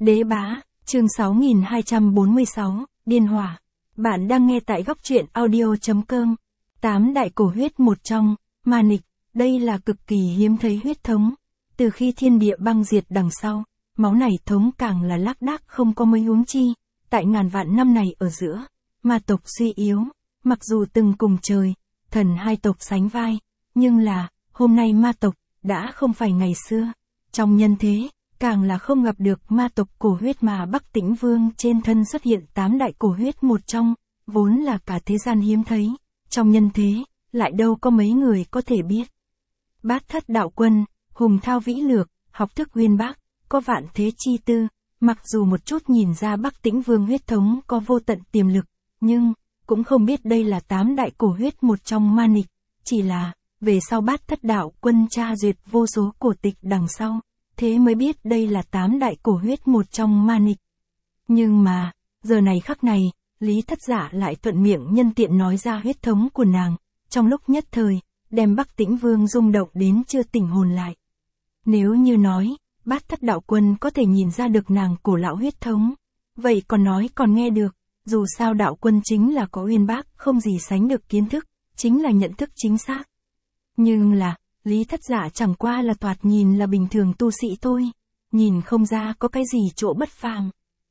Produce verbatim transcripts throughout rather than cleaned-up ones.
Đế bá, chương sáu nghìn hai trăm bốn mươi sáu, Điên hỏa. Bạn đang nghe tại góc truyện audio.com. Tám đại cổ huyết một trong, ma nịch, đây là cực kỳ hiếm thấy huyết thống. Từ khi thiên địa băng diệt đằng sau, máu này thống càng là lác đác không có mấy huống chi. Tại ngàn vạn năm này ở giữa, ma tộc suy yếu, mặc dù từng cùng trời, thần hai tộc sánh vai, nhưng là, hôm nay ma tộc, đã không phải ngày xưa. Trong nhân thế, càng là không gặp được ma tộc cổ huyết mà Bắc Tĩnh Vương trên thân xuất hiện tám đại cổ huyết một trong, vốn là cả thế gian hiếm thấy. Trong nhân thế, lại đâu có mấy người có thể biết. Bát thất đạo quân, hùng thao vĩ lược, học thức uyên bác, có vạn thế chi tư, mặc dù một chút nhìn ra Bắc Tĩnh Vương huyết thống có vô tận tiềm lực, nhưng, cũng không biết đây là tám đại cổ huyết một trong ma nịch, chỉ là, về sau bát thất đạo quân tra duyệt vô số cổ tịch đằng sau, thế mới biết đây là tám đại cổ huyết một trong ma nịch. Nhưng mà, giờ này khắc này, Lý Thất Dạ lại thuận miệng nhân tiện nói ra huyết thống của nàng, trong lúc nhất thời, đem Bắc Tĩnh Vương rung động đến chưa tỉnh hồn lại. Nếu như nói, bát thất đạo quân có thể nhìn ra được nàng cổ lão huyết thống, vậy còn nói còn nghe được, dù sao đạo quân chính là có uyên bác, không gì sánh được kiến thức, chính là nhận thức chính xác. Nhưng là, Lý Thất Dạ chẳng qua là thoạt nhìn là bình thường tu sĩ thôi, nhìn không ra có cái gì chỗ bất phàm.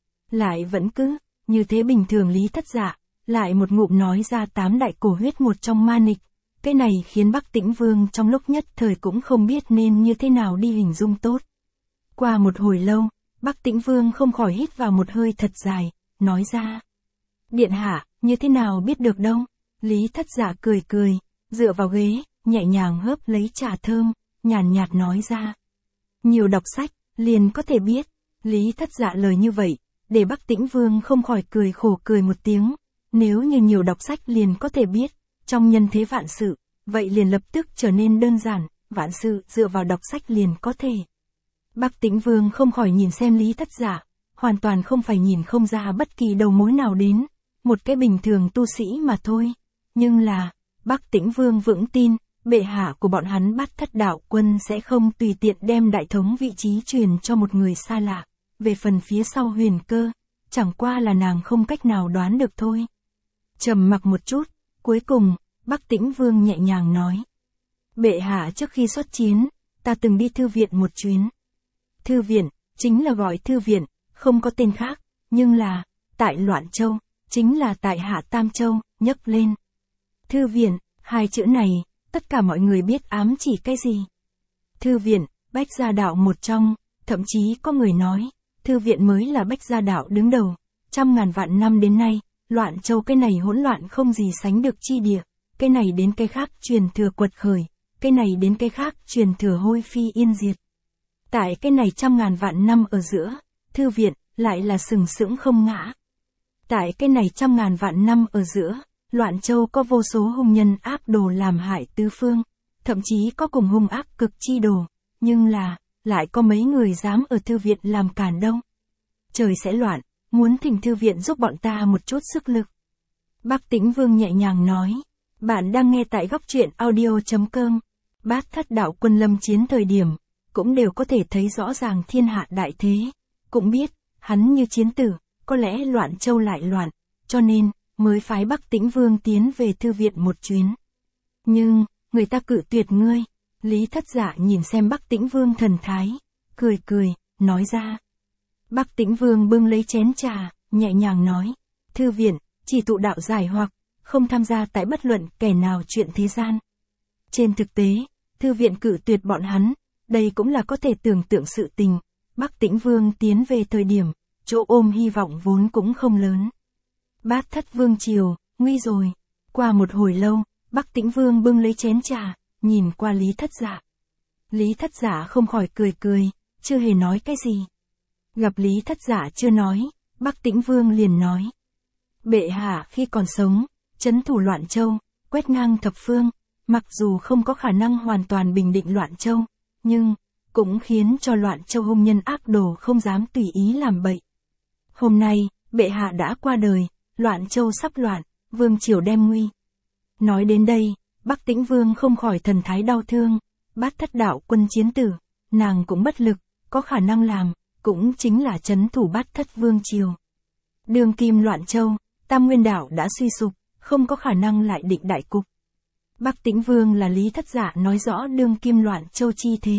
Lại vẫn cứ, như thế bình thường Lý Thất Dạ, lại một ngụm nói ra tám đại cổ huyết một trong ma nịch, cái này khiến Bắc Tĩnh Vương trong lúc nhất thời cũng không biết nên như thế nào đi hình dung tốt. Qua một hồi lâu, Bắc Tĩnh Vương không khỏi hít vào một hơi thật dài, nói ra. Điện hạ, như thế nào biết được đâu? Lý Thất Dạ cười cười, dựa vào ghế, nhẹ nhàng hớp lấy trà thơm, nhàn nhạt nói ra. Nhiều đọc sách, liền có thể biết. Lý Thất Dạ lời như vậy, để Bắc Tĩnh Vương không khỏi cười khổ cười một tiếng. Nếu như nhiều đọc sách liền có thể biết, trong nhân thế vạn sự, vậy liền lập tức trở nên đơn giản, vạn sự dựa vào đọc sách liền có thể. Bắc Tĩnh Vương không khỏi nhìn xem Lý Thất Dạ, hoàn toàn không phải nhìn không ra bất kỳ đầu mối nào đến, một cái bình thường tu sĩ mà thôi. Nhưng là, Bắc Tĩnh Vương vững tin, bệ hạ của bọn hắn Bát Thất Đạo Quân sẽ không tùy tiện đem đại thống vị trí truyền cho một người xa lạ. Về phần phía sau Huyền Cơ, chẳng qua là nàng không cách nào đoán được thôi. Trầm mặc một chút, cuối cùng, Bắc Tĩnh Vương nhẹ nhàng nói. Bệ hạ trước khi xuất chiến, ta từng đi thư viện một chuyến. Thư viện, chính là gọi thư viện, không có tên khác, nhưng là, tại Loạn Châu, chính là tại Hạ Tam Châu, nhấc lên. Thư viện, hai chữ này, tất cả mọi người biết ám chỉ cái gì. Thư viện, Bách Gia Đạo một trong, thậm chí có người nói, thư viện mới là Bách Gia Đạo đứng đầu. Trăm ngàn vạn năm đến nay, Loạn Châu cái này hỗn loạn không gì sánh được chi địa, cái này đến cái khác truyền thừa quật khởi, cái này đến cái khác truyền thừa hôi phi yên diệt. Tại cái này trăm ngàn vạn năm ở giữa, thư viện, lại là sừng sững không ngã. Tại cái này trăm ngàn vạn năm ở giữa, Loạn Châu có vô số hung nhân ác đồ làm hại tứ phương, thậm chí có cùng hung ác cực chi đồ, nhưng là, lại có mấy người dám ở thư viện làm cản đâu. Trời sẽ loạn, muốn thỉnh thư viện giúp bọn ta một chút sức lực. Bắc Tĩnh Vương nhẹ nhàng nói, bạn đang nghe tại góc truyện audio.com. Bát Thất Đạo Quân lâm chiến thời điểm, cũng đều có thể thấy rõ ràng thiên hạ đại thế, cũng biết, hắn như chiến tử, có lẽ Loạn Châu lại loạn, cho nên, mới phái Bắc Tĩnh Vương tiến về thư viện một chuyến. Nhưng, người ta cự tuyệt ngươi. Lý Thất Dạ nhìn xem Bắc Tĩnh Vương thần thái, cười cười, nói ra. Bắc Tĩnh Vương bưng lấy chén trà, nhẹ nhàng nói, thư viện, chỉ tụ đạo giải hoặc, không tham gia tại bất luận kẻ nào chuyện thế gian. Trên thực tế, thư viện cự tuyệt bọn hắn, đây cũng là có thể tưởng tượng sự tình. Bắc Tĩnh Vương tiến về thời điểm, chỗ ôm hy vọng vốn cũng không lớn. Bát Thất Vương triều, nguy rồi. Qua một hồi lâu, Bắc Tĩnh Vương bưng lấy chén trà, nhìn qua Lý Thất Dạ. Lý Thất Dạ không khỏi cười cười, chưa hề nói cái gì. Gặp Lý Thất Dạ chưa nói, Bắc Tĩnh Vương liền nói. Bệ hạ khi còn sống, trấn thủ Loạn Châu, quét ngang thập phương, mặc dù không có khả năng hoàn toàn bình định Loạn Châu, nhưng, cũng khiến cho Loạn Châu hung nhân ác đồ không dám tùy ý làm bậy. Hôm nay, bệ hạ đã qua đời, Loạn Châu sắp loạn, vương triều đem nguy. Nói đến đây, Bắc Tĩnh Vương không khỏi thần thái đau thương, Bát Thất Đạo Quân chiến tử, nàng cũng bất lực, có khả năng làm, cũng chính là trấn thủ Bát Thất Vương Triều. Đương kim loạn châu, Tam Nguyên Đảo đã suy sụp, không có khả năng lại định đại cục. Bắc Tĩnh Vương là Lý Thất Dạ nói rõ đương kim loạn châu chi thế.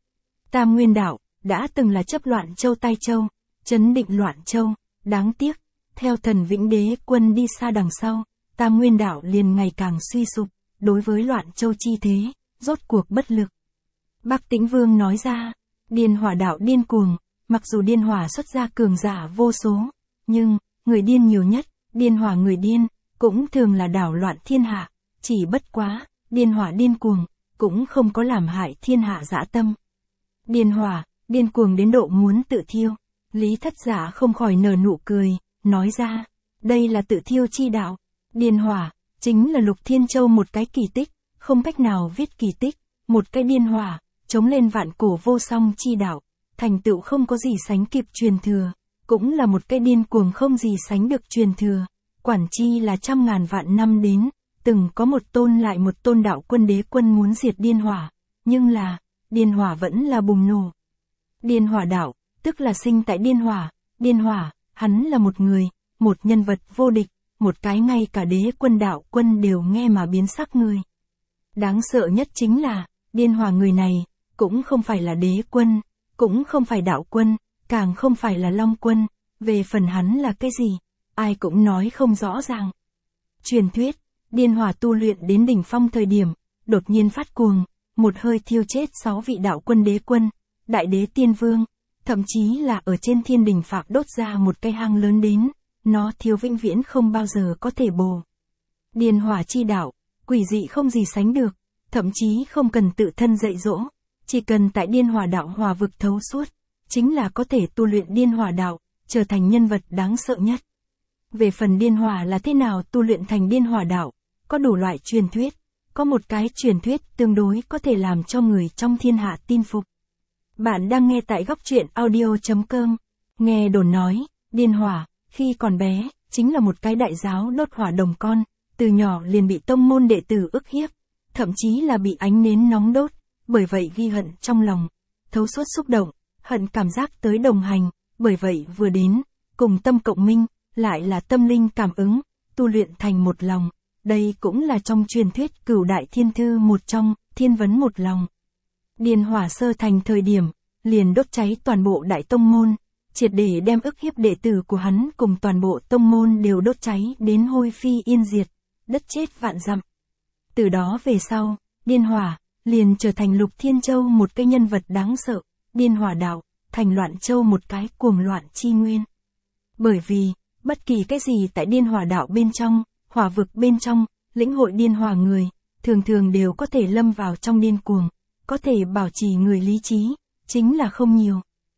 Tam Nguyên Đảo đã từng là chấp loạn châu Tai Châu, trấn định loạn châu, đáng tiếc, theo thần Vĩnh Đế quân đi xa đằng sau, Tam Nguyên Đảo liền ngày càng suy sụp, đối với loạn châu chi thế, rốt cuộc bất lực. Bắc Tĩnh Vương nói ra, Điên Hỏa đạo điên cuồng, mặc dù Điên Hỏa xuất ra cường giả vô số, nhưng, người điên nhiều nhất, Điên Hỏa người điên, cũng thường là đảo loạn thiên hạ, chỉ bất quá, Điên Hỏa điên cuồng, cũng không có làm hại thiên hạ dã tâm. Điên Hỏa, điên cuồng đến độ muốn tự thiêu, Lý Thất Dạ không khỏi nở nụ cười, nói ra, đây là tự thiêu chi đạo, Điên Hỏa, chính là Lục Thiên Châu một cái kỳ tích, không cách nào viết kỳ tích, một cái Điên Hỏa, chống lên vạn cổ vô song chi đạo, thành tựu không có gì sánh kịp truyền thừa, cũng là một cái điên cuồng không gì sánh được truyền thừa, quản chi là trăm ngàn vạn năm đến, từng có một tôn lại một tôn đạo quân đế quân muốn diệt Điên Hỏa, nhưng là, Điên Hỏa vẫn là bùng nổ. Điên Hỏa đạo, tức là sinh tại Điên Hỏa, Điên Hỏa, hắn là một người, một nhân vật vô địch, một cái ngay cả đế quân đạo quân đều nghe mà biến sắc người. Đáng sợ nhất chính là, Điên Hỏa người này, cũng không phải là đế quân, cũng không phải đạo quân, càng không phải là long quân, về phần hắn là cái gì, ai cũng nói không rõ ràng. Truyền thuyết, Điên Hỏa tu luyện đến đỉnh phong thời điểm, đột nhiên phát cuồng, một hơi thiêu chết sáu vị đạo quân đế quân, đại đế tiên vương, thậm chí là ở trên thiên đình phạc đốt ra một cây hang lớn đến, nó thiêu vĩnh viễn không bao giờ có thể bồ. Điên Hỏa chi đạo, quỷ dị không gì sánh được, thậm chí không cần tự thân dạy dỗ, chỉ cần tại Điên Hỏa đạo hòa vực thấu suốt, chính là có thể tu luyện Điên Hỏa đạo, trở thành nhân vật đáng sợ nhất. Về phần Điên Hỏa là thế nào tu luyện thành Điên Hỏa đạo, có đủ loại truyền thuyết, có một cái truyền thuyết tương đối có thể làm cho người trong thiên hạ tin phục. Bạn đang nghe tại góc truyện audio chấm com, nghe đồn nói, Điên Hỏa, khi còn bé, chính là một cái đại giáo đốt hỏa đồng con, từ nhỏ liền bị tông môn đệ tử ức hiếp, thậm chí là bị ánh nến nóng đốt, bởi vậy ghi hận trong lòng, thấu suốt xúc động, hận cảm giác tới đồng hành, bởi vậy vừa đến, cùng tâm cộng minh, lại là tâm linh cảm ứng, tu luyện thành một lòng, đây cũng là trong truyền thuyết Cửu Đại Thiên Thư một trong, thiên vấn một lòng. Điên Hỏa sơ thành thời điểm, liền đốt cháy toàn bộ đại tông môn, triệt để đem ức hiếp đệ tử của hắn cùng toàn bộ tông môn đều đốt cháy đến hôi phi yên diệt, đất chết vạn dặm. Từ đó về sau, Điên Hỏa liền trở thành Lục Thiên Châu một cái nhân vật đáng sợ, Điên Hỏa đạo, thành Loạn Châu một cái cuồng loạn chi nguyên. Bởi vì, bất kỳ cái gì tại Điên Hỏa đạo bên trong, hỏa vực bên trong, lĩnh hội Điên Hỏa người, thường thường đều có thể lâm vào trong điên cuồng, có thể bảo trì người lý trí, chính là không nhiều.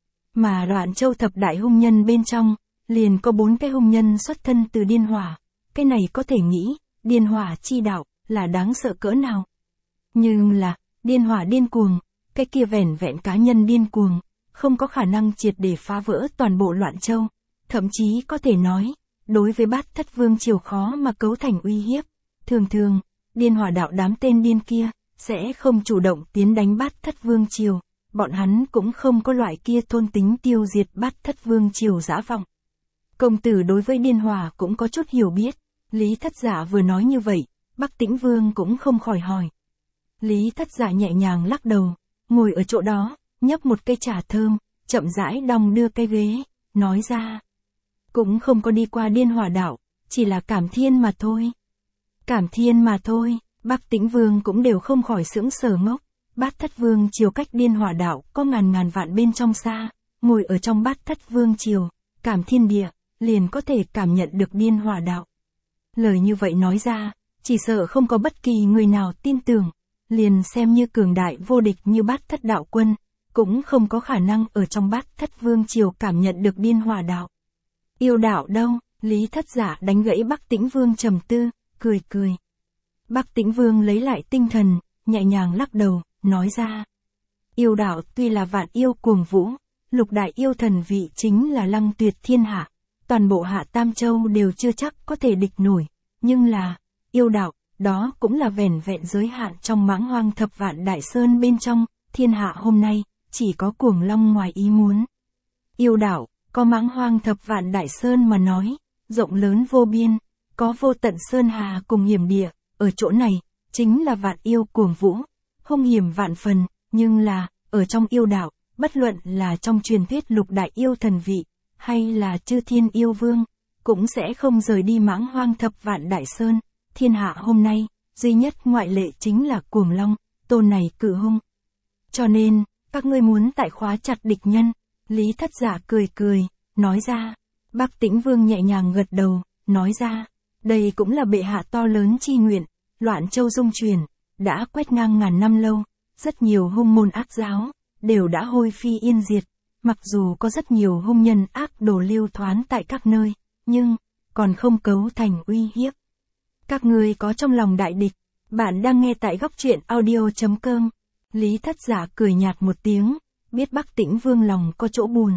Mà Loạn Châu thập đại hung nhân bên trong, liền có bốn cái hung nhân xuất thân từ Điên Hỏa, cái này có thể nghĩ, Điên Hỏa chi đạo, là đáng sợ cỡ nào. Nhưng là, Điên Hỏa điên cuồng, cái kia vẻn vẹn cá nhân điên cuồng, không có khả năng triệt để phá vỡ toàn bộ Loạn Châu, thậm chí có thể nói, đối với Bát Thất Vương Triều khó mà cấu thành uy hiếp. Thường thường, Điên Hỏa đạo đám tên điên kia, sẽ không chủ động tiến đánh Bát Thất Vương Triều, bọn hắn cũng không có loại kia thôn tính tiêu diệt Bát Thất Vương Triều dã vọng. Công tử đối với Điên Hỏa cũng có chút hiểu biết, Lý Thất Dạ vừa nói như vậy, Bắc Tĩnh Vương cũng không khỏi hỏi. Lý Thất Dạ nhẹ nhàng lắc đầu, ngồi ở chỗ đó, nhấp một cây trà thơm, chậm rãi đong đưa cái ghế, nói ra. Cũng không có đi qua Điên Hỏa đạo, chỉ là cảm thiên mà thôi. Cảm thiên mà thôi, Bắc Tĩnh Vương cũng đều không khỏi sững sờ ngốc. Bát Thất Vương Triều cách Điên Hỏa đạo có ngàn ngàn vạn bên trong xa, ngồi ở trong Bát Thất Vương Triều, cảm thiên địa, liền có thể cảm nhận được Điên Hỏa đạo. Lời như vậy nói ra, chỉ sợ không có bất kỳ người nào tin tưởng, liền xem như cường đại vô địch như Bát Thất đạo quân, cũng không có khả năng ở trong Bát Thất Vương Triều cảm nhận được Điên Hỏa đạo. Yêu đạo đâu? Lý Thất Dạ đánh gãy Bắc Tĩnh Vương trầm tư, cười cười. Bắc Tĩnh Vương lấy lại tinh thần, nhẹ nhàng lắc đầu, nói ra. Yêu đạo tuy là vạn yêu cuồng vũ, lục đại yêu thần vị chính là lăng tuyệt thiên hạ, toàn bộ Hạ Tam Châu đều chưa chắc có thể địch nổi, nhưng là, yêu đạo, đó cũng là vẻn vẹn giới hạn trong mãng hoang thập vạn đại sơn bên trong, thiên hạ hôm nay, chỉ có cuồng long ngoài ý muốn. Yêu đạo, có mãng hoang thập vạn đại sơn mà nói, rộng lớn vô biên, có vô tận sơn hà cùng hiểm địa, ở chỗ này, chính là vạn yêu cuồng vũ, hung hiểm vạn phần, nhưng là, ở trong yêu đạo, bất luận là trong truyền thuyết lục đại yêu thần vị, hay là chư thiên yêu vương, cũng sẽ không rời đi mãng hoang thập vạn đại sơn, thiên hạ hôm nay, duy nhất ngoại lệ chính là cuồng long, tôn này cự hung. Cho nên, các ngươi muốn tại khóa chặt địch nhân, Lý Thất Giả cười cười, nói ra, Bắc Tĩnh Vương nhẹ nhàng gật đầu, nói ra, đây cũng là bệ hạ to lớn chi nguyện, Loạn Châu dung chuyển, đã quét ngang ngàn năm lâu, rất nhiều hung môn ác giáo, đều đã hôi phi yên diệt, mặc dù có rất nhiều hung nhân ác đồ lưu thoán tại các nơi, nhưng, còn không cấu thành uy hiếp. Các ngươi có trong lòng đại địch, bạn đang nghe tại góc truyện audio.com. Lý Thất Giả cười nhạt một tiếng, biết Bắc Tĩnh Vương lòng có chỗ buồn.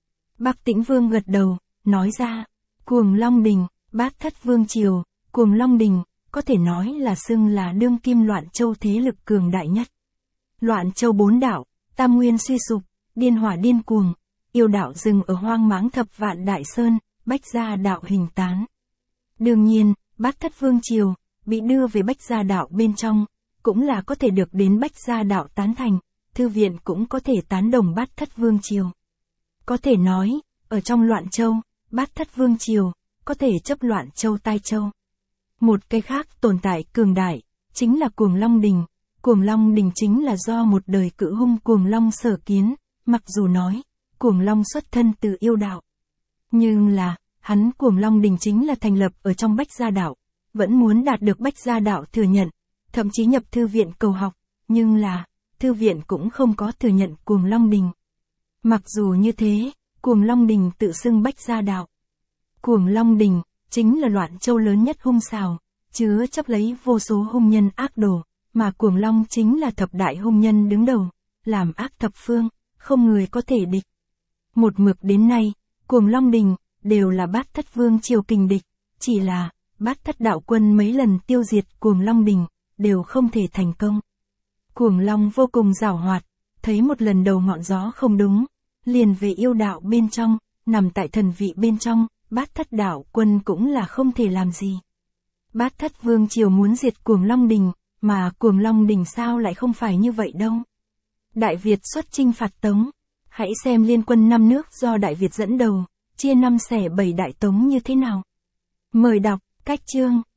Bắc Tĩnh Vương gật đầu, nói ra, Cuồng Long Đình, Bát Thất Vương Triều, Cuồng Long Đình, có thể nói là xưng là đương kim Loạn Châu thế lực cường đại nhất. Loạn Châu bốn đạo, tam nguyên suy sụp, điên hỏa điên cuồng, yêu đạo dừng ở hoang mãng thập vạn đại sơn, Bách Gia đạo hình tán. Đương nhiên, Bát Thất Vương Triều, bị đưa về Bách Gia đạo bên trong, cũng là có thể được đến Bách Gia đạo tán thành, thư viện cũng có thể tán đồng Bát Thất Vương Triều. Có thể nói, ở trong Loạn Châu, Bát Thất Vương Triều, có thể chấp Loạn Châu Tai Châu. Một cái khác tồn tại cường đại, chính là Cuồng Long Đình. Cuồng Long Đình chính là do một đời cự hung Cuồng Long sở kiến, mặc dù nói, Cuồng Long xuất thân từ yêu đạo. Nhưng là, hắn Cuồng Long Đình chính là thành lập ở trong Bách Gia đạo, vẫn muốn đạt được Bách Gia đạo thừa nhận, thậm chí nhập thư viện cầu học, nhưng là, thư viện cũng không có thừa nhận Cuồng Long Đình. Mặc dù như thế, Cuồng Long Đình tự xưng Bách Gia đạo. Cuồng Long Đình, chính là Loạn Châu lớn nhất hung xào, chứa chấp lấy vô số hung nhân ác đồ, mà Cuồng Long chính là thập đại hung nhân đứng đầu, làm ác thập phương, không người có thể địch. Một mực đến nay, Cuồng Long Đình, đều là Bát Thất Vương Triều kình địch, chỉ là, Bát Thất đạo quân mấy lần tiêu diệt Cuồng Long Đình, đều không thể thành công. Cuồng Long vô cùng giảo hoạt, thấy một lần đầu ngọn gió không đúng, liền về yêu đạo bên trong, nằm tại thần vị bên trong, Bát Thất đạo quân cũng là không thể làm gì. Bát Thất Vương Triều muốn diệt Cuồng Long Đình, mà Cuồng Long Đình sao lại không phải như vậy đâu. Đại Việt xuất chinh phạt Tống, hãy xem liên quân năm nước do Đại Việt dẫn đầu, chia năm xẻ bảy đại Tống như thế nào. Mời đọc, cách chương.